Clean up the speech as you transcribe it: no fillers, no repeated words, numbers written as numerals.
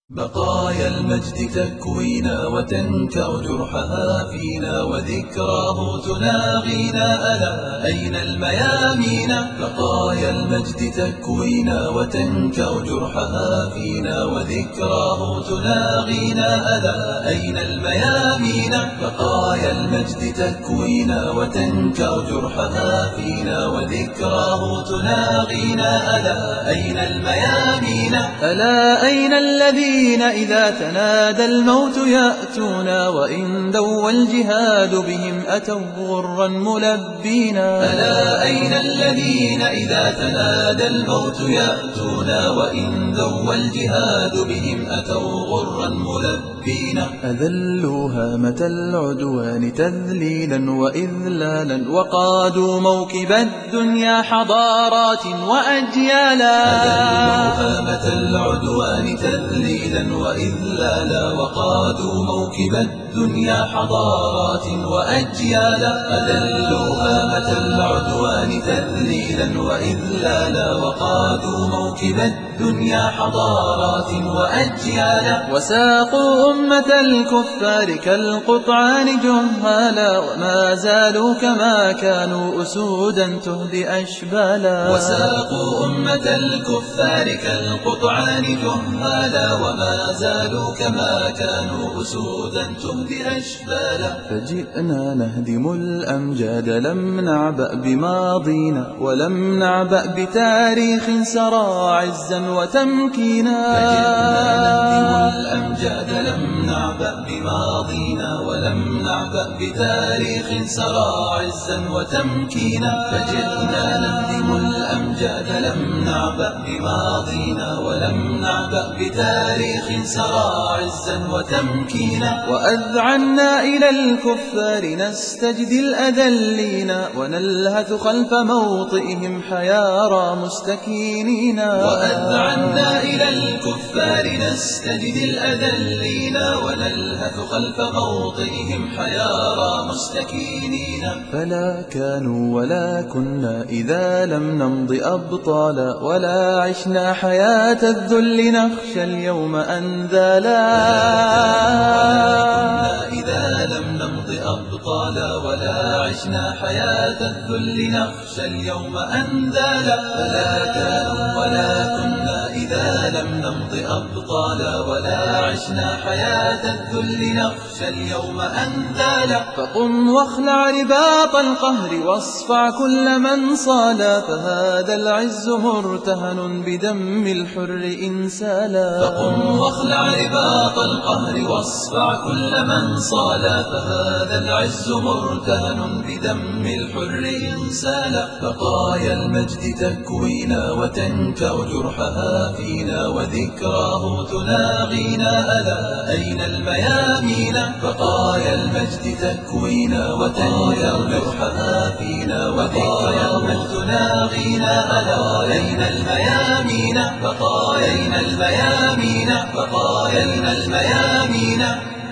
بقايا المجد تكوينا وتنكأ جرحها فينا وذكراه تناغينا ألا أين الميامين. بقايا المجد تكوينا وتنكأ جرحها فينا وذكراه تناغينا ألا أين الميامين. بقايا المجد تكوينا وتنكأ جرحها فينا وذكراه تناغينا ألا أين الميامين. ألا أين الذين إذا تنادى الموت يأتونا وإن دوى الجهاد بهم أتوا غرا ملبينا. ألا أين الذين إذا تنادى الموت يأتونا وإن دوى الجهاد بهم أتوا غرا ملبينا. أذلوا هامة العدوان تذليلا وإذلالا وقادوا موكب الدنيا حضارات وأجيالا. أذلوا هامة العدوان تذليلا وإذلالا وقادوا موكب الدنيا حضارات وأجيالا. أذلوا هامة العدوان تذليلا وإذلالا وقادوا موكب الدنيا حضارات وأجيالا. وساقوا أمة الكفار كالقطعان جهالا وما زالوا كما كانوا أسودا تهدي أشبالا. وساقوا أمة الكفار كالقطعان جهالا وما زالوا كما كانوا أسودا تهدي أشبالا. فجئنا نهدم الأمجاد لم نعبأ بماضينا ولم نعبأ بتاريخ سرى عزا وتمكينا. فجئنا نهدم الأمجاد لم نعبأ بماضينا ولم نعبأ بتاريخ سرى عزا وتمكينا. فجئنا نهدم الأمجاد لم نعبأ بماضينا ولم نعبأ بتاريخ سرى عزا وتمكينا. وأذعنا إلى الكفار نستجدي الأذلين ونلهث خلف موطئهم حيارى مستكينين. وأذعنا إلى الكفار نستجدي الأذلين ونلهث خلف موطئهم حيارى مستكينين. فلا كانوا ولا كنا إذا لم نمض أبطالا ولا عشنا حياة الذل نخشى اليوم أنذالا. إذا لم نمض أبطالا ولا عشنا حياة الذل نخشى اليوم أنذالا. فلا كانوا ولا كنا إذا لم نمض أبطالا ولا عشنا حياة الذل نخشى اليوم أنذالا. فقم واخلع رباط القهر واصفع كل من صالا فهذا العز مرتهن بدم الحر إنسالا. فقم واخلع رباط القهر واصفع كل من صالا فهذا العز مرتهن بدم الحر إنسالا. بقايا المجد تكوينا وتنكأ جرحها فينا وذكراه تناغينا ألا أين الميامين. بقايا المجد تكوينا وتنكأ جرحها فينا وذكراه تناغينا ألا أين الميامين. بقايا الميامين. بقايا الميامين.